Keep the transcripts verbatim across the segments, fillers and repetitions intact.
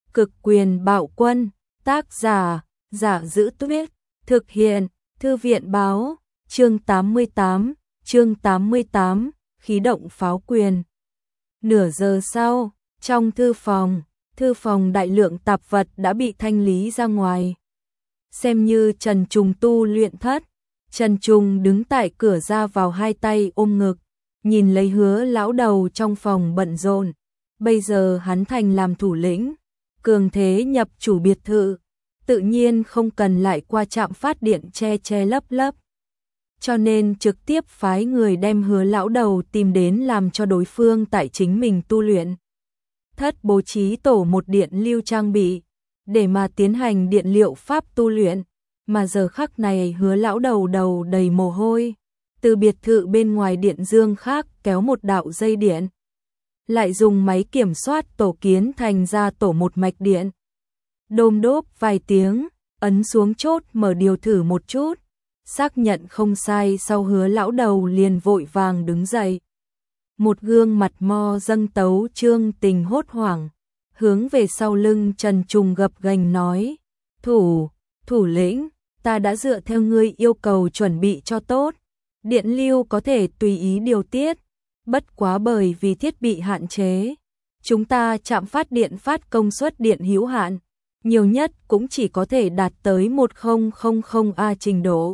Cực quyền bạo quân, tác giả, Giả Giữ Tuyết, thực hiện, Thư viện báo, chương tám mươi tám, chương tám mươi tám, khí động pháo quyền. Nửa giờ sau, trong thư phòng, thư phòng đại lượng tạp vật đã bị thanh lý ra ngoài. Xem như Trần Trùng tu luyện thất, Trần Trùng đứng tại cửa ra vào hai tay ôm ngực, nhìn lấy Hứa lão đầu trong phòng bận rộn. Bây giờ hắn thành làm thủ lĩnh, cường thế nhập chủ biệt thự, tự nhiên không cần lại qua trạm phát điện che che lấp lấp. Cho nên trực tiếp phái người đem Hứa lão đầu tìm đến làm cho đối phương tại chính mình tu luyện. Thất bố trí tổ một điện lưu trang bị, để mà tiến hành điện liệu pháp tu luyện, mà giờ khắc này Hứa lão đầu đầu đầy mồ hôi, từ biệt thự bên ngoài điện dương khác kéo một đạo dây điện, lại dùng máy kiểm soát tổ kiến thành ra tổ một mạch điện. Đôm đốp vài tiếng, ấn xuống chốt mở điều thử một chút, xác nhận không sai sau Hứa lão đầu liền vội vàng đứng dậy. Một gương mặt mo dâng tấu trương tình hốt hoảng, hướng về sau lưng Trần Trùng gập ghềnh nói, thủ, thủ lĩnh, ta đã dựa theo ngươi yêu cầu chuẩn bị cho tốt, điện lưu có thể tùy ý điều tiết, bất quá bởi vì thiết bị hạn chế, chúng ta trạm phát điện phát công suất điện hữu hạn, nhiều nhất cũng chỉ có thể đạt tới một nghìn A trình độ.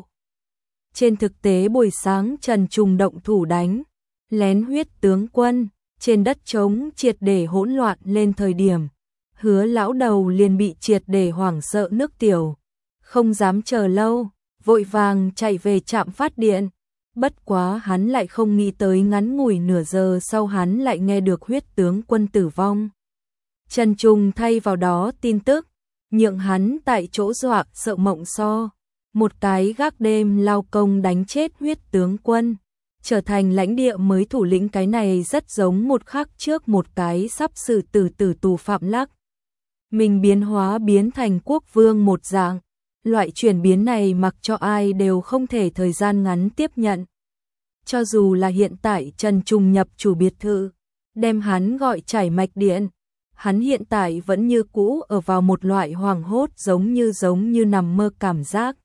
Trên thực tế buổi sáng Trần Trùng động thủ đánh lén huyết tướng quân, trên đất trống triệt để hỗn loạn lên thời điểm, Hứa lão đầu liền bị triệt để hoảng sợ nước tiểu, không dám chờ lâu, vội vàng chạy về trạm phát điện. Bất quá hắn lại không nghĩ tới ngắn ngủi nửa giờ sau hắn lại nghe được huyết tướng quân tử vong. Trần Trùng thay vào đó tin tức, nhượng hắn tại chỗ dọa sợ mộng so, một cái gác đêm lao công đánh chết huyết tướng quân, trở thành lãnh địa mới thủ lĩnh. Cái này rất giống một khắc trước một cái sắp xử tử tử tù phạm lắc mình biến hóa biến thành quốc vương một dạng. Loại chuyển biến này mặc cho ai đều không thể thời gian ngắn tiếp nhận. Cho dù là hiện tại Trần Trùng nhập chủ biệt thự, đem hắn gọi chảy mạch điện, hắn hiện tại vẫn như cũ ở vào một loại hoảng hốt giống như giống như nằm mơ cảm giác.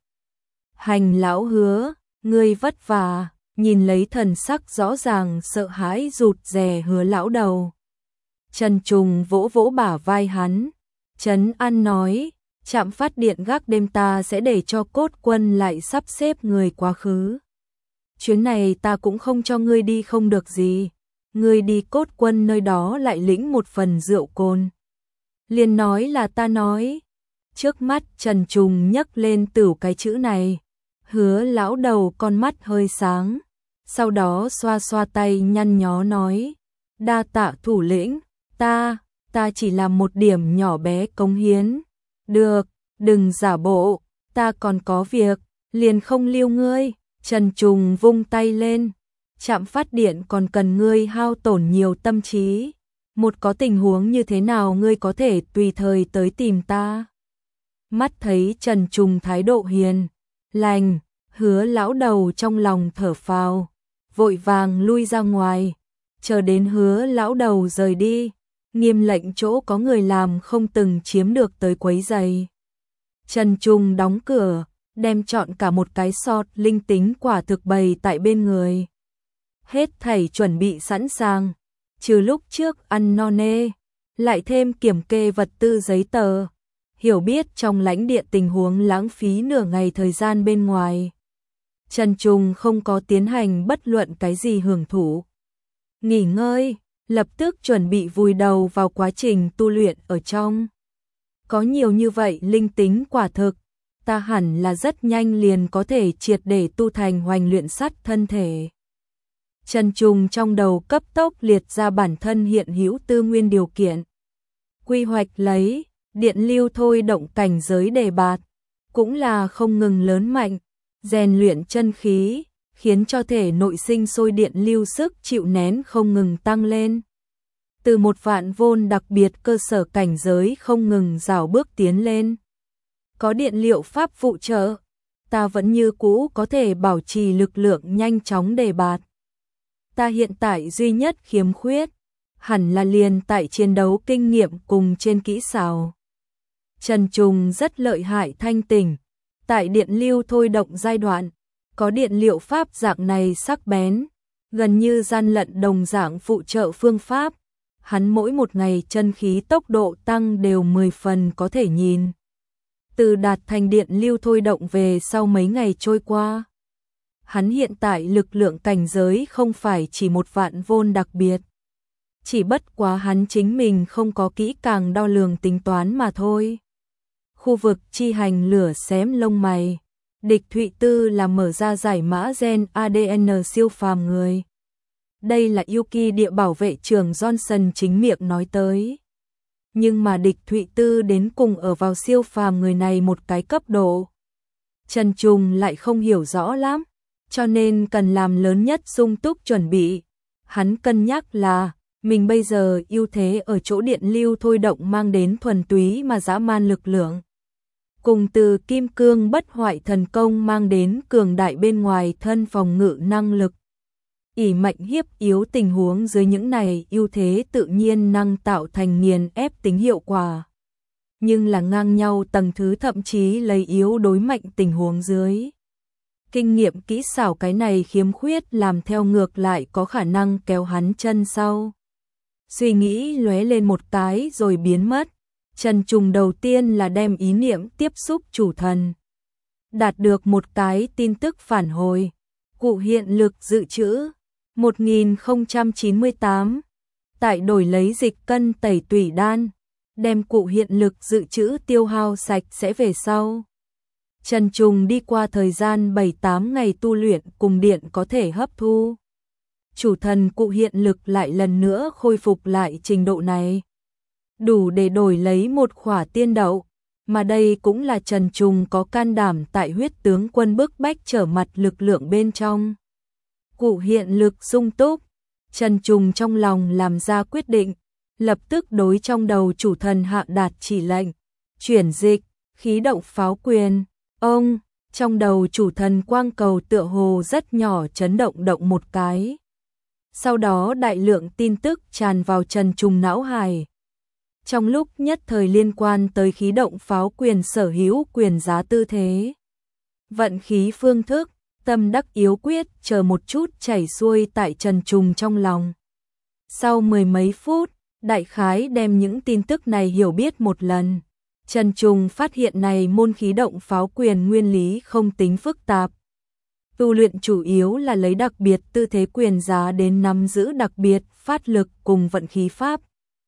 Hành lão Hứa, ngươi vất vả, nhìn lấy thần sắc rõ ràng sợ hãi rụt rè Hứa lão đầu. Trần Trùng vỗ vỗ bả vai hắn, trấn an nói, trạm phát điện gác đêm ta sẽ để cho cốt quân lại sắp xếp người quá khứ. Chuyến này ta cũng không cho ngươi đi không được gì, ngươi đi cốt quân nơi đó lại lĩnh một phần rượu cồn. Liền nói là ta nói. Trước mắt Trần Trùng nhấc lên tửu cái chữ này, Hứa lão đầu con mắt hơi sáng, sau đó xoa xoa tay nhăn nhó nói, đa tạ thủ lĩnh, ta, ta chỉ làm một điểm nhỏ bé cống hiến. Được, đừng giả bộ, ta còn có việc, liền không lưu ngươi. Trần Trùng vung tay lên, trạm phát điện còn cần ngươi hao tổn nhiều tâm trí, một có tình huống như thế nào ngươi có thể tùy thời tới tìm ta. Mắt thấy Trần Trùng thái độ hiền lành, Hứa lão đầu trong lòng thở phào, vội vàng lui ra ngoài, chờ đến Hứa lão đầu rời đi, nghiêm lệnh chỗ có người làm không từng chiếm được tới quấy rầy. Trần Trùng đóng cửa, đem chọn cả một cái sọt linh tính quả thực bày tại bên người. Hết thảy chuẩn bị sẵn sàng, trừ lúc trước ăn no nê, lại thêm kiểm kê vật tư giấy tờ, hiểu biết trong lãnh địa tình huống lãng phí nửa ngày thời gian bên ngoài. Trần Trùng không có tiến hành bất luận cái gì hưởng thụ, nghỉ ngơi, lập tức chuẩn bị vùi đầu vào quá trình tu luyện ở trong. Có nhiều như vậy linh tính quả thực, ta hẳn là rất nhanh liền có thể triệt để tu thành hoành luyện sắt thân thể. Trần Trùng trong đầu cấp tốc liệt ra bản thân hiện hữu tư nguyên điều kiện. Quy hoạch lấy, điện lưu thôi động cảnh giới đề bạt, cũng là không ngừng lớn mạnh, rèn luyện chân khí, khiến cho thể nội sinh sôi điện lưu sức chịu nén không ngừng tăng lên. Từ một vạn vôn đặc biệt cơ sở cảnh giới không ngừng rào bước tiến lên. Có điện liệu pháp phụ trợ, ta vẫn như cũ có thể bảo trì lực lượng nhanh chóng đề bạt. Ta hiện tại duy nhất khiếm khuyết, hẳn là liền tại chiến đấu kinh nghiệm cùng trên kỹ xảo. Trần Trùng rất lợi hại thanh tỉnh. Tại điện lưu thôi động giai đoạn, có điện liệu pháp dạng này sắc bén, gần như gian lận đồng dạng phụ trợ phương pháp. Hắn mỗi một ngày chân khí tốc độ tăng đều mười phần có thể nhìn. Từ đạt thành điện lưu thôi động về sau mấy ngày trôi qua. Hắn hiện tại lực lượng cảnh giới không phải chỉ một vạn vôn đặc biệt. Chỉ bất quá hắn chính mình không có kỹ càng đo lường tính toán mà thôi. Khu vực chi hành lửa xém lông mày. Địch Thụy Tư là mở ra giải mã gen a đê en siêu phàm người. Đây là Yuki địa bảo vệ trưởng Johnson chính miệng nói tới. Nhưng mà địch Thụy Tư đến cùng ở vào siêu phàm người này một cái cấp độ. Trần Trùng lại không hiểu rõ lắm, cho nên cần làm lớn nhất sung túc chuẩn bị. Hắn cân nhắc là, mình bây giờ ưu thế ở chỗ điện lưu thôi động mang đến thuần túy mà dã man lực lượng. Cùng từ kim cương bất hoại thần công mang đến cường đại bên ngoài thân phòng ngự năng lực. ỷ mạnh hiếp yếu tình huống dưới những này ưu thế tự nhiên năng tạo thành nghiền ép tính hiệu quả. Nhưng là ngang nhau tầng thứ thậm chí lấy yếu đối mạnh tình huống dưới. Kinh nghiệm kỹ xảo cái này khiếm khuyết làm theo ngược lại có khả năng kéo hắn chân sau. Suy nghĩ lóe lên một cái rồi biến mất. Trần Trùng đầu tiên là đem ý niệm tiếp xúc chủ thần. Đạt được một cái tin tức phản hồi. Cụ hiện lực dự trữ một nghìn không trăm chín mươi tám. Tại đổi lấy dịch cân tẩy tủy đan. Đem cụ hiện lực dự trữ tiêu hao sạch sẽ về sau. Trần Trùng đi qua thời gian bảy tám ngày tu luyện cùng điện có thể hấp thu. Chủ thần cụ hiện lực lại lần nữa khôi phục lại trình độ này. Đủ để đổi lấy một khỏa tiên đậu, mà đây cũng là Trần Trùng có can đảm tại huyết tướng quân bức bách trở mặt lực lượng bên trong. Cụ hiện lực sung túc, Trần Trùng trong lòng làm ra quyết định, lập tức đối trong đầu chủ thần hạ đạt chỉ lệnh, chuyển dịch, khí động pháo quyền. Ông, trong đầu chủ thần quang cầu tựa hồ rất nhỏ chấn động động một cái. Sau đó đại lượng tin tức tràn vào Trần Trùng não hải. Trong lúc nhất thời liên quan tới khí động pháo quyền sở hữu quyền giá tư thế. Vận khí phương thức, tâm đắc yếu quyết chờ một chút chảy xuôi tại Trần Trùng trong lòng. Sau mười mấy phút, đại khái đem những tin tức này hiểu biết một lần. Trần Trùng phát hiện này môn khí động pháo quyền nguyên lý không tính phức tạp. Tu luyện chủ yếu là lấy đặc biệt tư thế quyền giá đến nắm giữ đặc biệt phát lực cùng vận khí pháp.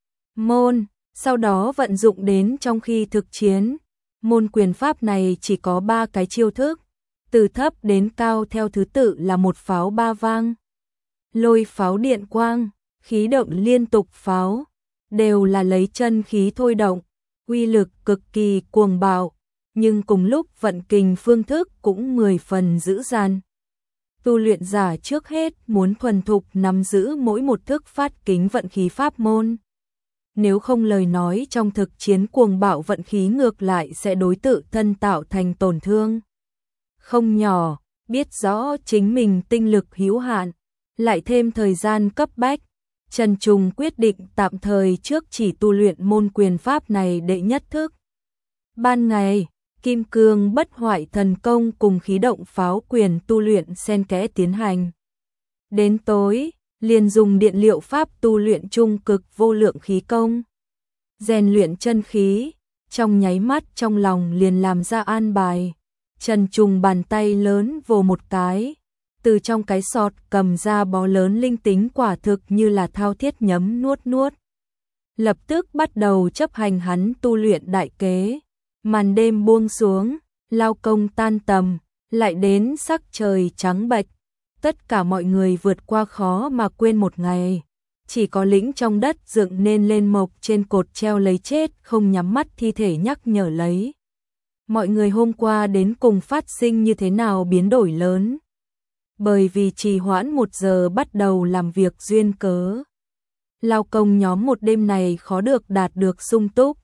Môn, sau đó vận dụng đến trong khi thực chiến. Môn quyền pháp này chỉ có ba cái chiêu thức, từ thấp đến cao theo thứ tự là một pháo ba vang, lôi pháo điện quang, khí động liên tục pháo, đều là lấy chân khí thôi động. Uy lực cực kỳ cuồng bạo, nhưng cùng lúc vận kình phương thức cũng mười phần dữ dằn. Tu luyện giả trước hết muốn thuần thục nắm giữ mỗi một thức phát kính vận khí pháp môn. Nếu không lời nói trong thực chiến cuồng bạo vận khí ngược lại sẽ đối tự thân tạo thành tổn thương. Không nhỏ, biết rõ chính mình tinh lực hữu hạn, lại thêm thời gian cấp bách. Trần Trùng quyết định tạm thời trước chỉ tu luyện môn quyền pháp này đệ nhất thức. Ban ngày, kim cương bất hoại thần công cùng khí động pháo quyền tu luyện xen kẽ tiến hành. Đến tối, liền dùng điện liệu pháp tu luyện trung cực vô lượng khí công. Rèn luyện chân khí, trong nháy mắt trong lòng liền làm ra an bài. Trần Trùng bàn tay lớn vồ một cái. Từ trong cái sọt cầm ra bó lớn linh tính quả thực như là thao thiết nhấm nuốt nuốt. Lập tức bắt đầu chấp hành hắn tu luyện đại kế. Màn đêm buông xuống, lao công tan tầm, lại đến sắc trời trắng bệch. Tất cả mọi người vượt qua khó mà quên một ngày. Chỉ có lĩnh trong đất dựng nên lên mộc trên cột treo lấy chết không nhắm mắt thi thể nhắc nhở lấy. Mọi người hôm qua đến cùng phát sinh như thế nào biến đổi lớn. Bởi vì trì hoãn một giờ bắt đầu làm việc duyên cớ. Lao công nhóm một đêm này khó được đạt được sung túc.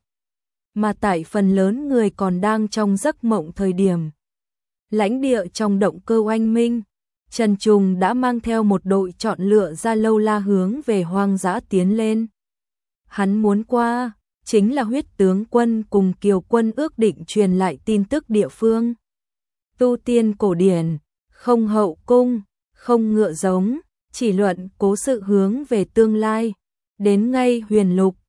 Mà tại phần lớn người còn đang trong giấc mộng thời điểm. Lãnh địa trong động cơ oanh minh, Trần Trùng đã mang theo một đội chọn lựa ra lâu la hướng về hoang dã tiến lên. Hắn muốn qua, chính là Huyết tướng quân cùng Kiều quân ước định truyền lại tin tức địa phương. Tu tiên cổ điển, không hậu cung, không ngựa giống, chỉ luận cố sự hướng về tương lai. Đến ngay Huyền Lục,